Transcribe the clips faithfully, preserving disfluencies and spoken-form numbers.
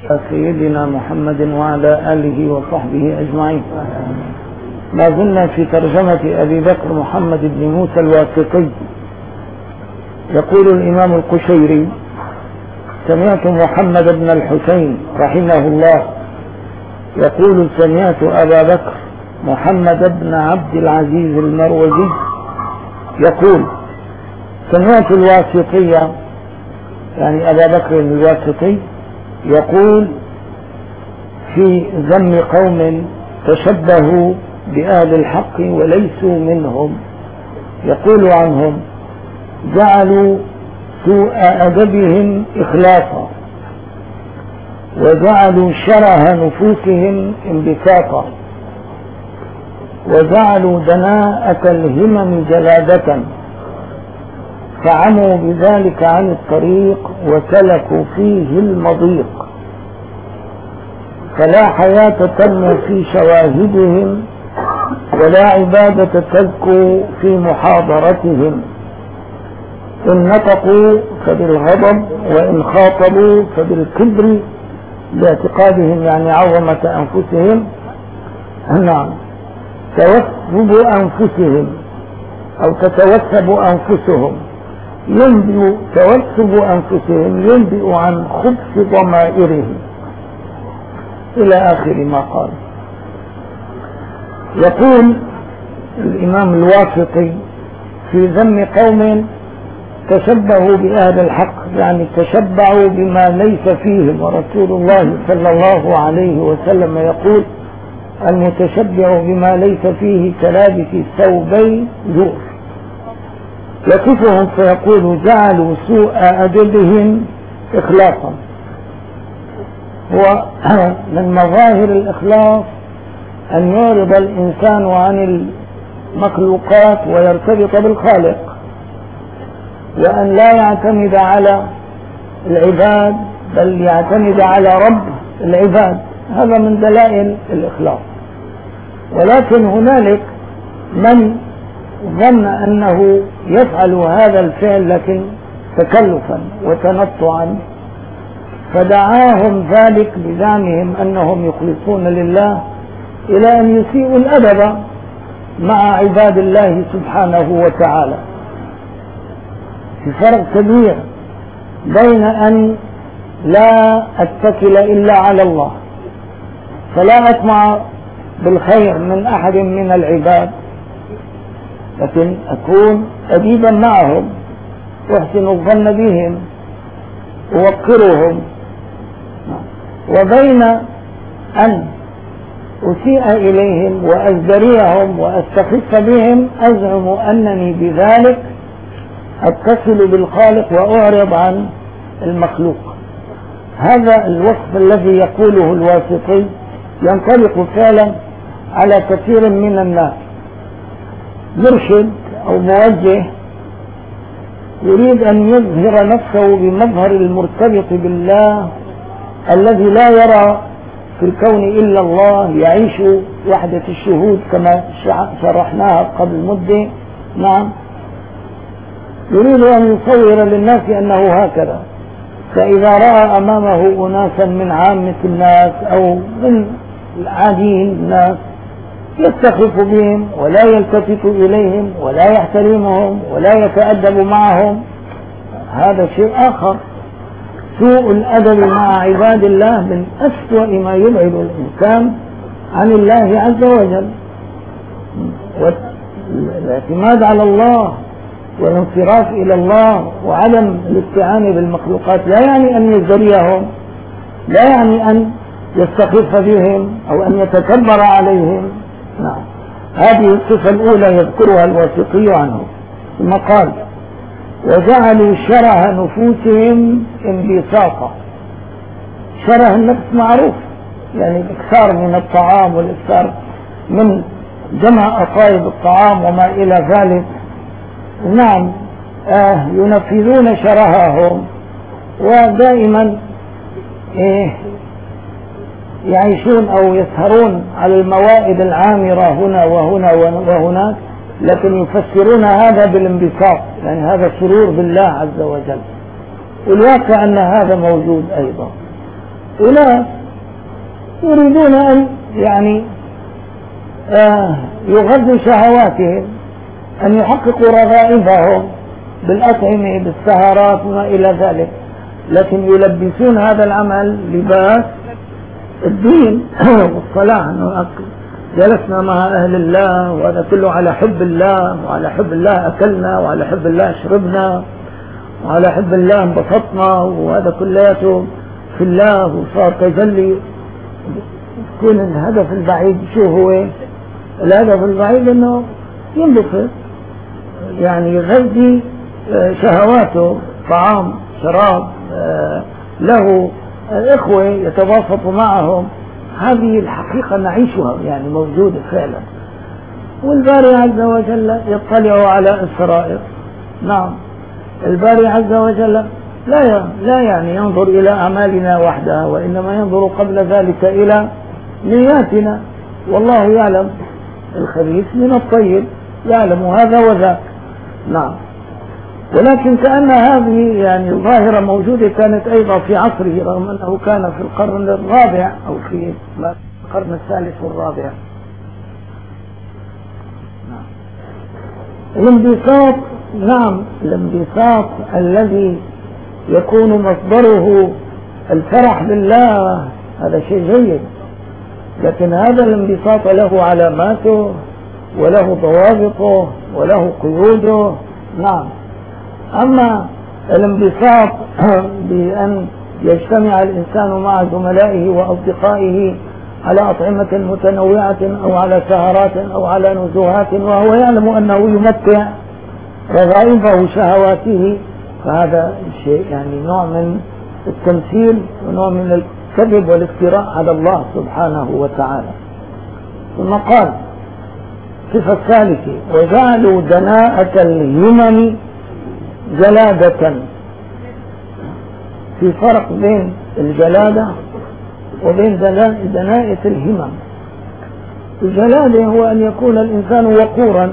سيدنا محمد وعلى آله وصحبه أجمعين. ما زلنا في ترجمة أبي بكر محمد بن موسى الواسطي. يقول الإمام القشيري: سمعت محمد بن الحسين رحمه الله يقول: سمعت أبا بكر محمد بن عبد العزيز المروزي يقول: سمعت الواسطية، يعني أبا بكر الواسطي، يقول في ذم قوم تشبهوا بأهل الحق وليسوا منهم، يقول عنهم: جعلوا سوء أدبهم إخلاصا، وجعلوا شره نفوسهم انبساطا، وجعلوا دناءة الهمم جلادة، فعموا بذلك عن الطريق وسلكوا فيه المضيق، فلا حياة تنمو في شواهدهم ولا عبادة تزكو في محاضرتهم. إن نطقوا فبالغضب، وإن خاطبوا فبالكبر باعتقادهم، يعني عظمة أنفسهم. نعم، توثب أنفسهم أو تتوثب أنفسهم، ينبئ توثب أنفسهم ينبئ عن خبث ضمائرهم، إلى آخر ما قال. يقول الإمام الواسطي في ذم قوم تشبهوا بأهل الحق، يعني تشبعوا بما ليس فيهم، ورسول الله صلى الله عليه وسلم يقول: المتشبع بما ليس فيه كلابس ثوبي زور. يقفهم فيقول: جعلوا سوء أدبهم إخلاصا. ومن مظاهر الإخلاص أن يعرض الإنسان عن المخلوقات ويرتبط بالخالق، وأن لا يعتمد على العباد بل يعتمد على رب العباد. هذا من دلائل الإخلاص. ولكن هنالك من ظن أنه يفعل هذا الفعل لكن تكلفا وتنطعا، فدعاهم ذلك بزعمهم أنهم يخلصون لله إلى أن يسيئوا الأدب مع عباد الله سبحانه وتعالى. في فرق كبير بين أن لا أتكل إلا على الله، فلا أطمع بالخير من أحد من العباد، لكن أكون أديبا معهم، أحسن الظن بهم، أوقرهم، وبين أن أسيء إليهم وأزدريهم وأستخف بهم أزعم أنني بذلك أتصل بالخالق وأعرض عن المخلوق. هذا الوصف الذي يقوله الواسطي ينطلق فعلا على كثير من الناس. مرشد أو موجه يريد أن يظهر نفسه بمظهر المرتبط بالله الذي لا يرى في الكون إلا الله، يعيش وحدة الشهود كما شرحناها قبل مدة. نعم، يريد أن يصور للناس أنه هكذا، فإذا رأى أمامه أناسا من عامة الناس أو من العاديين الناس يستخف بهم ولا يلتفت إليهم ولا يحترمهم ولا يتأدب معهم، هذا شيء آخر. سوء الأدب مع عباد الله من أسوأ ما يبعد الإنسان عن الله عز وجل. والاعتماد على الله والانصراف إلى الله وعدم الاستعانة بالمخلوقات لا يعني أن يزدريهم، لا يعني أن يستخف بهم أو أن يتكبر عليهم. نعم، هذه الصفة الأولى يذكرها الواسطي عنه. ثم قال: وجعلوا شره نفوسهم انبساطا. شره النفس معروف، يعني الإكثار من الطعام والإكثار من جمع أطايب الطعام وما إلى ذلك. نعم، آه ينفذون شرههم ودائما إيه يعيشون أو يسهرون على الموائد العامرة هنا وهنا وهناك، لكن يفسرون هذا بالانبساط، يعني هذا سرور بالله عز وجل. والواقع أن هذا موجود أيضا. أناس يريدون أن يعني آه يغذوا شهواتهم، أن يحققوا رغائبهم بالأطعمة بالسهرات وما إلى ذلك، لكن يلبسون هذا العمل لباس الدين والصلاة. جلسنا مع أهل الله وهذا كله على حب الله، وعلى حب الله أكلنا، وعلى حب الله شربنا، وعلى حب الله انبسطنا، وهذا كلياته في الله، وصار تجلي. يكون الهدف البعيد شو هو؟ الهدف البعيد انه ينبسط، يعني يغذي شهواته، طعام شراب له، اخوة يتوافق معهم. هذه الحقيقة نعيشها، يعني موجودة فعلا. والباري عز وجل يطلع على السرائر. نعم، الباري عز وجل لا لا يعني ينظر إلى أعمالنا وحدها، وإنما ينظر قبل ذلك إلى نياتنا. والله يعلم الخبيث من الطيب، يعلم هذا وذاك. نعم، ولكن كأن هذه يعني ظاهرة موجودة كانت أيضا في عصره، رغم أنه كان في القرن الرابع أو في القرن الثالث والرابع. نعم. الانبساط، نعم، الانبساط الذي يكون مصدره الفرح بالله هذا شيء جيد، لكن هذا الانبساط له علاماته وله ضوابطه وله قيوده. نعم. أما الانبساط بأن يجتمع الإنسان مع زملائه وأصدقائه على أطعمة متنوعة أو على سهرات أو على نزهات وهو يعلم أنه يمتع رغائبه وشهواته، فهذا شيء يعني نوع من التمثيل ونوع من الكذب والافتراء على الله سبحانه وتعالى. ثم قال الصفة الثالثة: وجعلوا دناءة الهمم جلادة. في فرق بين الجلادة وبين دناءة الهمم. الجلادة هو أن يكون الإنسان وقورا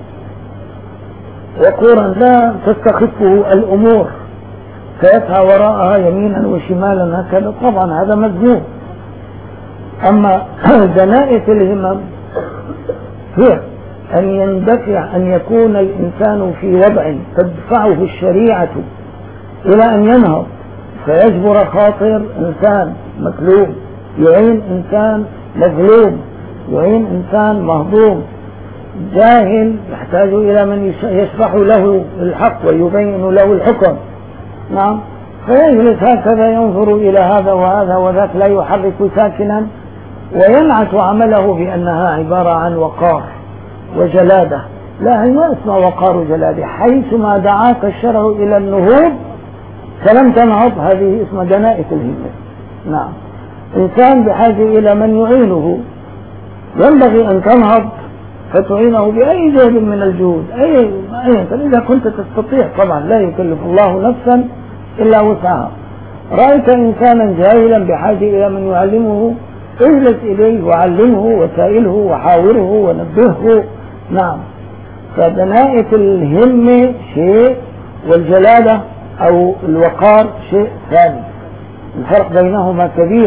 وقورا لا تستخفه الأمور فيسعى وراءها يمينا وشمالا هكذا، طبعا هذا مذموم. أما دناءة الهمم هي أن يندفع، أن يكون الإنسان في وضع تدفعه الشريعة إلى أن ينهض، فيجبر خاطر إنسان مكلوب، يعين إنسان مظلوم، يعين إنسان مهضوم، جاهل يحتاج إلى من يشرح له الحق ويبين له الحكم. نعم، فيجلس هكذا ينظر إلى هذا وهذا وذاك، لا يحرك ساكنا، وينعت عمله بأنها عبارة عن وقار وجلادة. لا، هي ما اسمها وقار وجلادة. حيثما دعاك الشرع إلى النهوض فلم تنهض، هذه اسمها دناءة الهمة. نعم، إنسان بحاجة إلى من يعينه، ينبغي أن تنهض فتعينه بأي جهد من الجهود، أي أي إذا كنت تستطيع. طبعا لا يكلف الله نفسا إلا وسعها. رأيت إنسانا جاهلا بحاجة إلى من يعلمه، اجلس إليه وعلمه وسائله وحاوره ونبهه. نعم، فدناءة الهمة شيء والجلادة أو الوقار شيء ثاني، الفرق بينهما كبير.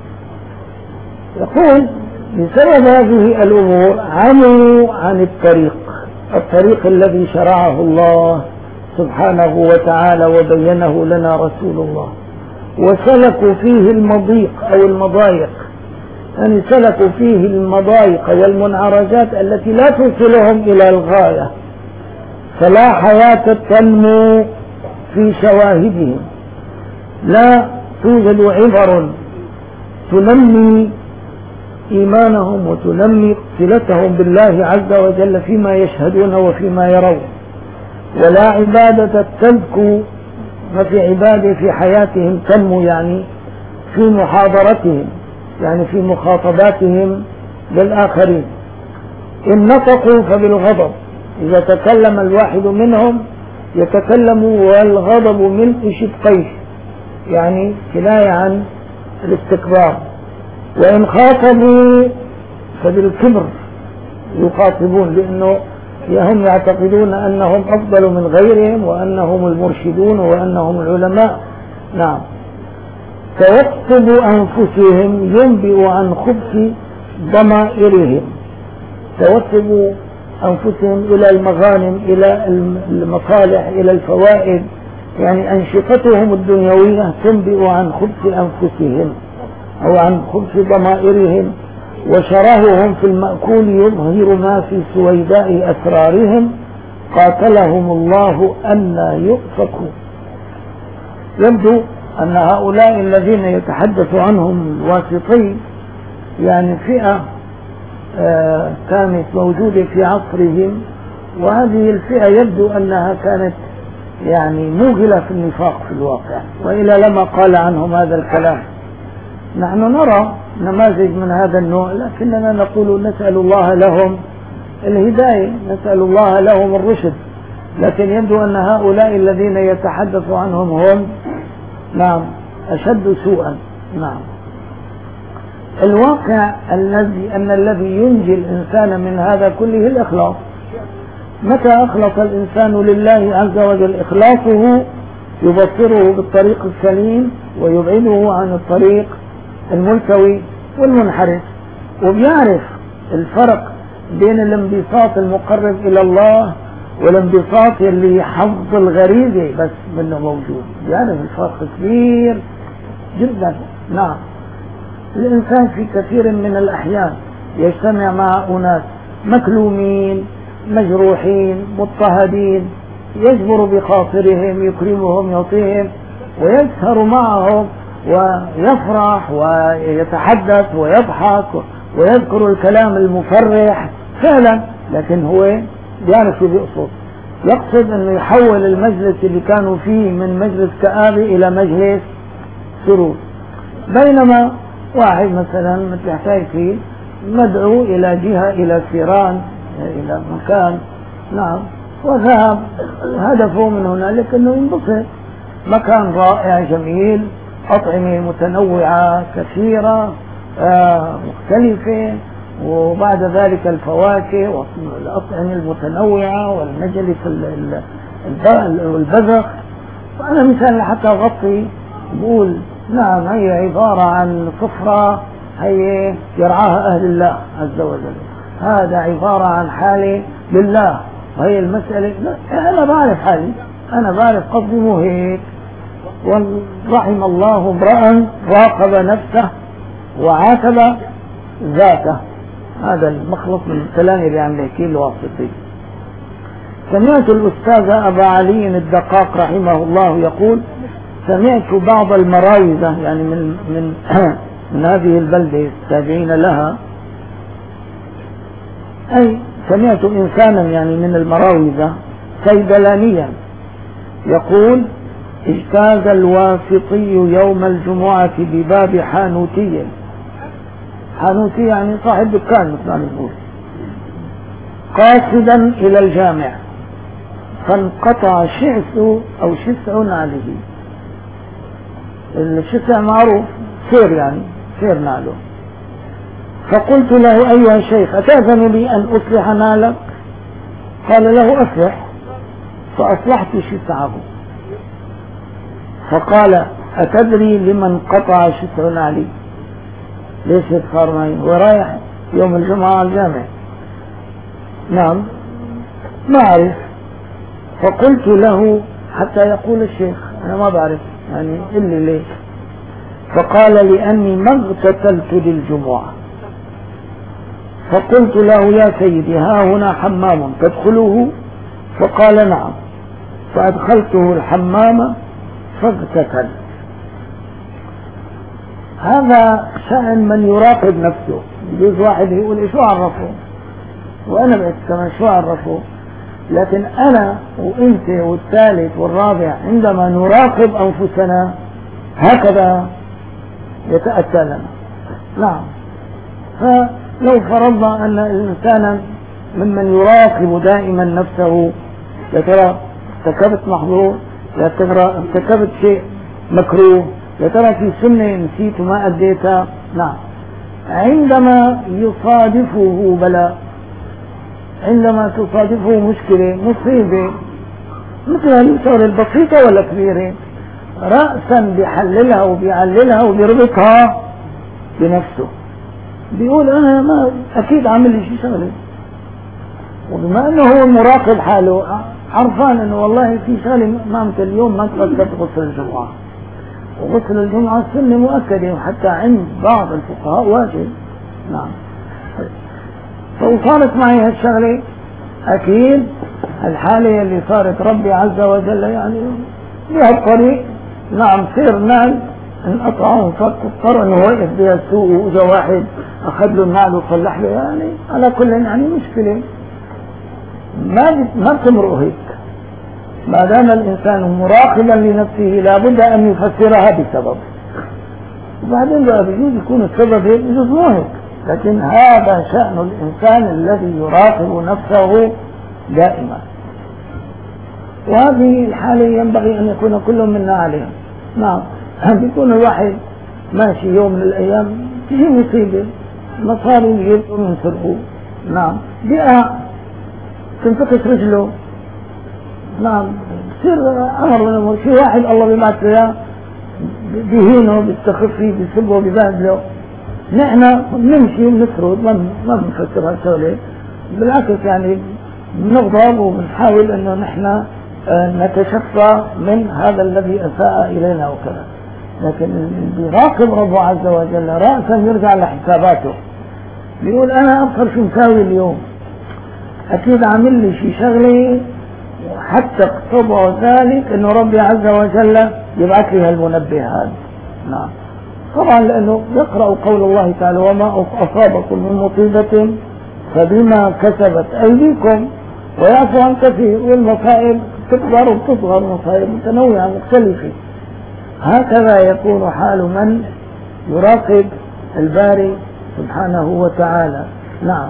يقول بسبب هذه الأمور عموا عن الطريق الطريق الذي شرعه الله سبحانه وتعالى وبينه لنا رسول الله، وسلكوا فيه المضيق أو المضايق، يعني سلكوا فيه المضايق والمنعرجات التي لا توصلهم إلى الغاية، فلا حياة تنمو في شواهدهم، لا توجد عبر تنمي إيمانهم وتنمي صلتهم بالله عز وجل فيما يشهدون وفيما يرون، ولا عبادة تزكو، ما في عبادة في حياتهم تنمو، يعني في محاضرتهم، يعني في مخاطباتهم للآخرين. إن نطقوا فبالغضب، إذا تكلم الواحد منهم يتكلم والغضب ملء شدقيه، يعني كناية عن الاستكبار. وإن خاطبوا فبالكبر يخاطبون، لأنه هم يعتقدون أنهم أفضل من غيرهم وأنهم المرشدون وأنهم العلماء. نعم، فيقصد أنفسهم ينبئ عن خبث ضمائرهم. توسب أنفسهم إلى المغانم، إلى المصالح، إلى الفوائد، يعني أنشطتهم الدنيوية تنبئ عن خبث أنفسهم أو عن خبث ضمائرهم، وشرههم في المأكول يظهر ما في سويداء أسرارهم. قاتلهم الله أن يؤفكوا. يبدو أن هؤلاء الذين يتحدث عنهم الواسطي يعني فئة آه كانت موجودة في عصرهم، وهذه الفئة يبدو أنها كانت يعني موغلة في النفاق في الواقع، وإلا لما قال عنهم هذا الكلام. نحن نرى نماذج من هذا النوع، لكننا نقول نسأل الله لهم الهداية، نسأل الله لهم الرشد، لكن يبدو أن هؤلاء الذين يتحدث عنهم هم نعم أشد سوءا. نعم الواقع الذي أن الذي ينجي الإنسان من هذا كله الإخلاص. متى أخلص الإنسان لله عز وجل إخلاصه يبصره بالطريق السليم ويبعده عن الطريق الملتوي والمنحرف، وبيعرف الفرق بين الانبساط المقرب إلى الله والانبساط اللي حفظ الغريزة بس منه موجود، بيعرف الفرق كبير جدا. نعم الإنسان في كثير من الأحيان يجتمع مع أناس مكلومين مجروحين مضطهدين، يجبر بخاطرهم يكرمهم يعطيهم ويسهر معهم ويفرح ويتحدث ويضحك ويذكر الكلام المفرح فعلا، لكن هو بيعرف شو بيقصد. يقصد انه يحول المجلس اللي كانوا فيه من مجلس كآبة الى مجلس سرور. بينما واحد مثلا مثل حكاية فيه مدعو الى جهة الى سيران الى مكان نعم وذهب، هدفه من هنالك انه ينبسط، مكان رائع جميل، أطعمة متنوعة كثيرة آه مختلفة، وبعد ذلك الفواكه والأطعمة المتنوعة والمجلس والبذخ. وأنا مثال حتى أغطي بقول نعم هي عبارة عن سفرة هي يرعاها أهل الله عز وجل، هذا عبارة عن حالة لله، وهي المسألة أنا بعرف حالي، أنا بعرف قصدي مو هيك. ورحم الله امرأ راقب نفسه وعاتب ذاته، هذا المخلص من الكلام اللي عم يحكيه الواسطي. سمعت الأستاذ أبا علي الدقاق رحمه الله يقول: سمعت بعض المراوزة يعني من من من هذه البلدة التابعين لها، أي سمعت إنسانا يعني من المراوزة صيدلانيا يقول: اجتاز الواسطي يوم الجمعة بباب حانوتي، حانوتي يعني صاحب دكان مثل ما نقول، قاصدا إلى الجامع، فانقطع شعث أو شسع عليه. الشسع معروف سير يعني سير ناله. فقلت له: أيها الشيخ أتأذن لي أن أصلح نالك؟ قال له: أصلح. فأصلحت شسعه. فقال: أتدري لمن قطع شسع علي؟ ليش صار معي ورايح يوم الجمعة على الجامع؟ نعم ما أعرف. فقلت له حتى يقول الشيخ أنا ما بعرف يعني إلي ليش. فقال: لأني ما اغتسلت للجمعة. فقلت له: يا سيدي ها هنا حمام تدخله؟ فقال: نعم. فأدخلته الحمام فاغتسل. هذا شأن من يراقب نفسه. يجوز واحد يقول شو عرفه وأنا بعد كمان شو عرفه، لكن أنا وإنت والثالث والرابع عندما نراقب أنفسنا هكذا يتأتى لنا. نعم. فلو فرضنا أن الإنسان ممن يراقب دائما نفسه، يا ترى ارتكبت محظور، يا ترى ارتكبت شيء مكروه، يا ترى في سنة نسيت وما أديتها. نعم. عندما يصادفه بلاء، عندما تصادفه مشكلة مصيبة مثل الأمور البسيطة ولا كبيرة، رأسا بيحللها وبيعللها وبيربطها بنفسه، بيقول أنا ما أكيد عامل لي شيء شغلة، وبما أنه هو مراقب حاله عرفان أنه والله في شغلة ما اليوم ما تغسلت غسل الجمعة، وغسل الجمعة سنة مؤكدة وحتى عند بعض الفقهاء واجب. نعم. فصارت معي هالشغلة أكيد الحالة اللي صارت ربي عز وجل يعني بهالطريق. نعم صير نال انقطعوا فاضطر انه وقف بها السوق واجا واحد اخذ له النعل وصلح له، يعني على كل يعني مشكلة ما ما بتمرق هيك. ما دام الانسان مراقبا لنفسه لابد ان يفسرها بسبب، وبعدين بقى بيجوز يكون السبب هيك بيجوز مو هيك، لكن هذا شأن الانسان الذي يراقب نفسه دائما، وهذه الحالة ينبغي أن يكون كل منا عليها. نعم. بيكون الواحد ماشي يوم من الأيام تجي مصيبة مصاري يجيبوا من سرقوه، نعم بيقع تنفقس رجله، نعم بصير أمر من الأمور، في واحد الله بيبعث له بيهينه بيستخف فيه بيسبه بيبهدله، نحن بنمشي وبنسرد ما بنفكر هالشغلة، بالعكس يعني بنغضب وبنحاول انه نحن نتشفى من هذا الذي اساء الينا وكذا. لكن اللي بيراقب ربه عز وجل رأسا يرجع لحساباته، بيقول انا ابصر شو مساوي اليوم، اكيد عامل لي شي شغله حتى اقتضى ذلك انه ربي عز وجل يبعث لي هالمنبه هذا. نعم. طبعا لانه يقرأ قول الله تعالى وما اصابكم من مصيبة فبما كسبت ايديكم ويعفو عن كثير، والمصائب تكبر وتصغر، مصائب متنوعة مختلفة. هكذا يكون حال من يراقب الباري سبحانه وتعالى. نعم.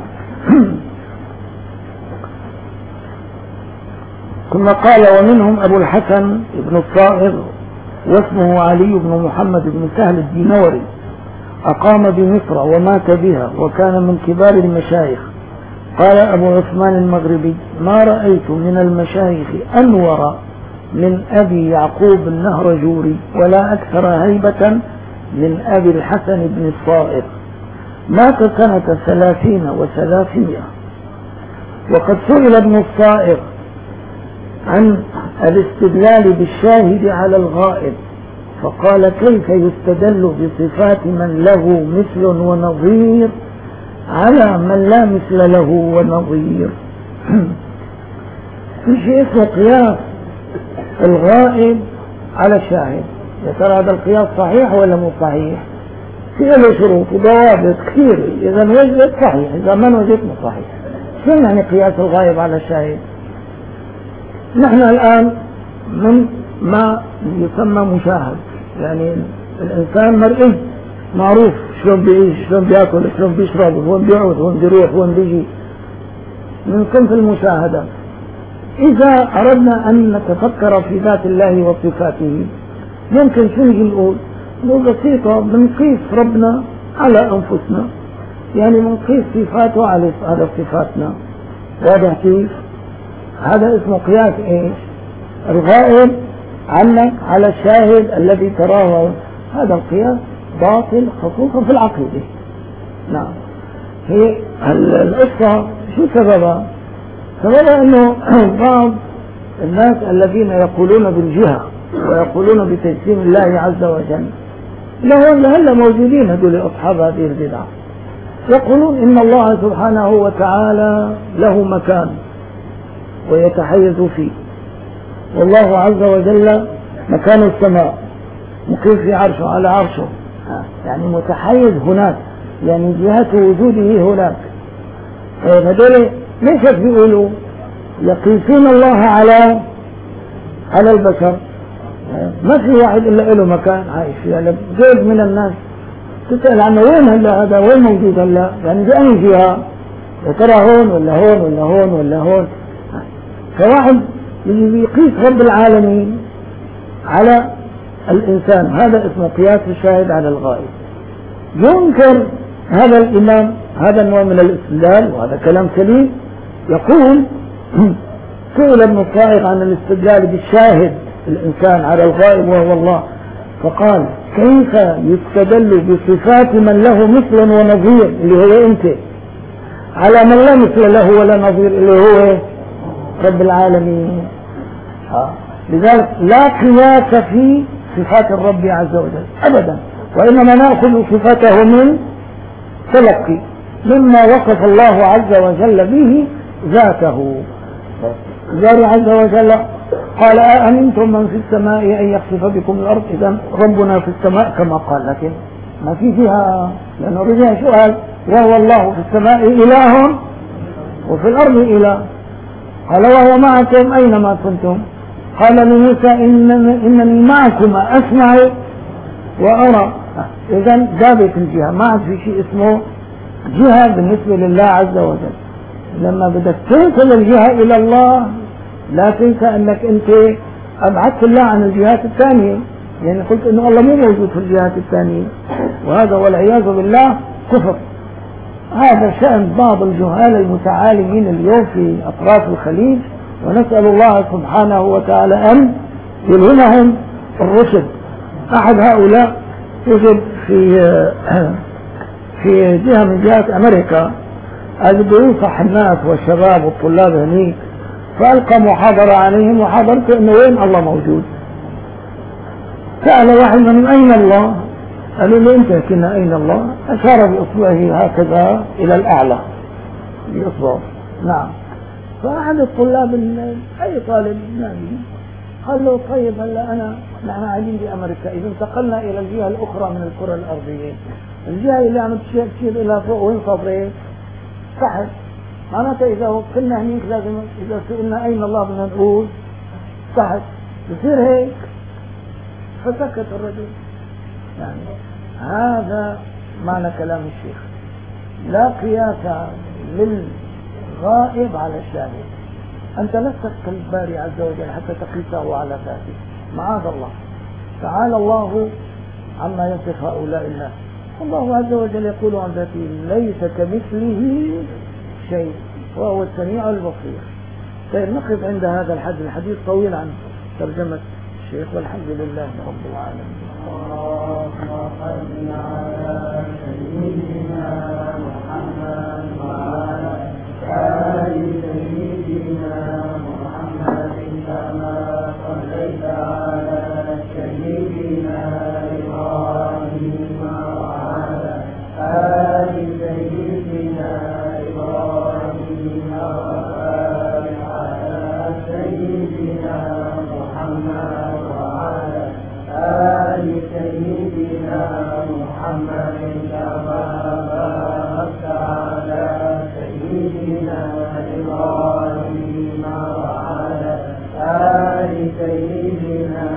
ثم قال ومنهم أبو الحسن بن الصائغ واسمه علي بن محمد بن سهل الدينوري، أقام بمصر ومات بها وكان من كبار المشايخ. قال أبو عثمان المغربي ما رأيت من المشايخ أنور من أبي يعقوب النهرجوري ولا أكثر هيبة من أبي الحسن بن الصائغ، مات سنة ثلاثين وثلاثمائة. وقد سئل ابن الصائغ عن الاستدلال بالشاهد على الغائب فقال كيف يستدل بصفات من له مثل ونظير على من لا مثل له ونظير. في شيء اسمه قياس الغائب على الشاهد، يا ترى هذا القياس صحيح ولا مو صحيح؟ في له شروط وضوابط كثيرة، إذا وجدت صحيح، إذا ما وجدت مو صحيح. شو يعني قياس الغائب على الشاهد؟ نحن الآن من ما يسمى مشاهد، يعني الإنسان مرئي معروف شلون بيعيش شلون بياكل شلون بيشرب وين بيعود وين بيروح وين بيجي، من صنف المشاهدة. إذا أردنا أن نتفكر في ذات الله وصفاته ممكن شو نجي نقول؟ نقول بسيطة، بنقيس ربنا على أنفسنا، يعني بنقيس صفاته على على صفاتنا. واضح كيف؟ هذا اسمه قياس ايش؟ الغائب عنك على الشاهد الذي تراه. هذا القياس باطل خصوصا في العقيدة. نعم. هي القصة شو سببها؟ سببها انه بعض الناس الذين يقولون بالجهة ويقولون بتجسيم الله عز وجل لهم لهلا موجودين هذول اصحاب هذه البدعة، يقولون ان الله سبحانه وتعالى له مكان ويتحيز فيه، والله عز وجل مكان السماء مقيم في عرشه على عرشه، يعني متحيز هناك، يعني جهة وجوده هناك. هذول ليش بيقولوا يقيسون الله على على البشر؟ ما في واحد الا له مكان عايش فيه، يعني زيد من الناس تسأل عنه وين هلا هذا وين موجود هلا، يعني بأي جهة، يا ترى هون ولا هون ولا هون ولا هون. فواحد يقيس رب العالمين على الإنسان، هذا اسمه قياس الشاهد على الغائب. ينكر هذا الإمام هذا النوع من الاستدلال، وهذا كلام سليم. يقول سئل ابن الصائغ عن الاستدلال بالشاهد الإنسان على الغائب وهو الله. فقال كيف يستدل بصفات من له مثل ونظير اللي هو أنت على من لا مثل له ولا نظير اللي هو رب العالمين؟ آه. لذلك لا قياس في صفات الرب عز وجل أبدا، وإنما نأخذ صفاته من تلقي مما وصف الله عز وجل به ذاته. قال عز وجل قال أأمنتم من في السماء أن يخسف بكم الأرض؟ إذا ربنا في السماء كما قال، لكن ما في فيها، لأنه رجع سؤال وهو الله في السماء إله وفي الأرض إله. قال وهو معكم أينما كنتم. قال لموسى إنني معكما أسمع وأرى. إذا جابت الجهة، ما عاد في شيء اسمه جهة بالنسبة لله عز وجل. لما بدك تنقل الجهة إلى الله لا تنسى أنك أنت أبعدت الله عن الجهات الثانية، يعني قلت إنه الله مو موجود في الجهات الثانية، وهذا والعياذ بالله كفر. هذا شأن بعض الجهال المتعالمين اليوم في أطراف الخليج، ونسأل الله سبحانه وتعالى أن يلهمهم الرشد. أحد هؤلاء وجد في في جهة من جهات أمريكا، أجد ينصح الناس والشباب والطلاب هنيك، فألقى محاضرة عليهم، وحاضرت إنه وين الله موجود. سأل واحد من أين الله؟ قالوا له أنت كنا أين الله؟ أشار بإصبعه هكذا إلى الأعلى بإصبعه. نعم. فأحد الطلاب أي طالب نامي قال له طيب هلا أنا نحن قاعدين بأمريكا، إذا انتقلنا إلى الجهة الأخرى من الكرة الأرضية، الجهة اللي عم تشير تشير إلى فوق وين صبري؟ تحت. معناتها إذا كنا هنيك لازم إذا سئلنا أين الله بدنا نقول تحت، بصير هيك. فسكت الرجل. يعني هذا معنى كلام الشيخ، لا قياس للغائب على الشاهد. أنت لست كالباري عز وجل حتى تقيسه على ذاته، معاذ الله، تعالى الله عما يصف هؤلاء الناس. الله عز وجل يقول عن ذاته ليس كمثله شيء وهو السميع البصير. طيب نقف عند هذا الحد، الحديث طويل عن ترجمة الشيخ، والحمد لله رب العالمين. اللهم صل على سيدنا محمد وعلى آل سيدنا محمد كما صليت على سيدنا إبراهيم وعلى آل سيدنا إبراهيم وبارك على سيدنا محمد وعلى آل سيدنا محمد كما باركت على سيدنا إبراهيم وعلى آل سيدنا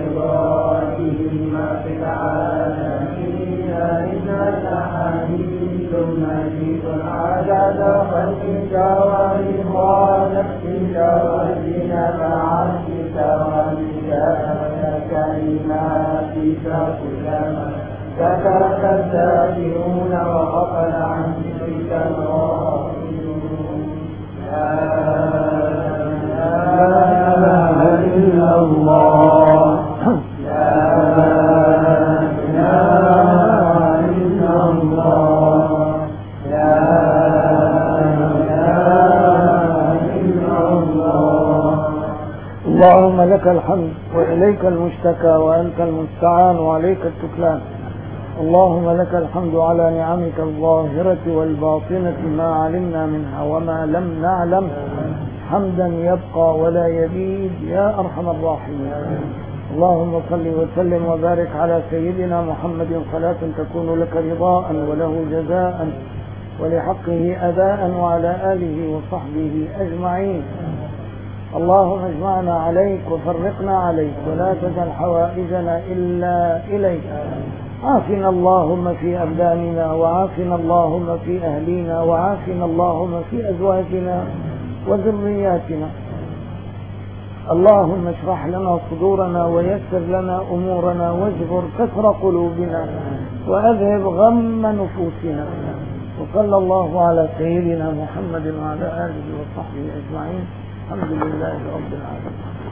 إبراهيم في العالمين إنك حميد مجيد. عدد خلقك ورضا نفسك وزنة عرشك ومداد كلماتك كلما ذكرك الذاكرون وغفل عن ذكرك الغافلون. لا إله إلا الله، لا إله إلا الله، لا إله إلا الله. اللهم لك الحمد وإليك المشتكى وأنت المستعان وعليك التكلان. اللهم لك الحمد على نعمك الظاهرة والباطنة ما علمنا منها وما لم نعلم، حمدا يبقى ولا يبيد يا أرحم الراحمين. اللهم صل وسلم وبارك على سيدنا محمد صلاة تكون لك رضاء وله جزاء ولحقه أداء وعلى آله وصحبه أجمعين. اللهم اجمعنا عليك وفرقنا عليك ولا تجعل حوائجنا إلا إليك. عافنا اللهم في أبداننا، وعافنا اللهم في أهلينا، وعافنا اللهم في أزواجنا وذرياتنا. اللهم اشرح لنا صدورنا ويسر لنا أمورنا واجبر كسر قلوبنا وأذهب غم نفوسنا. وصلى الله على سيدنا محمد وعلى آله وصحبه أجمعين. الحمد لله رب العالمين.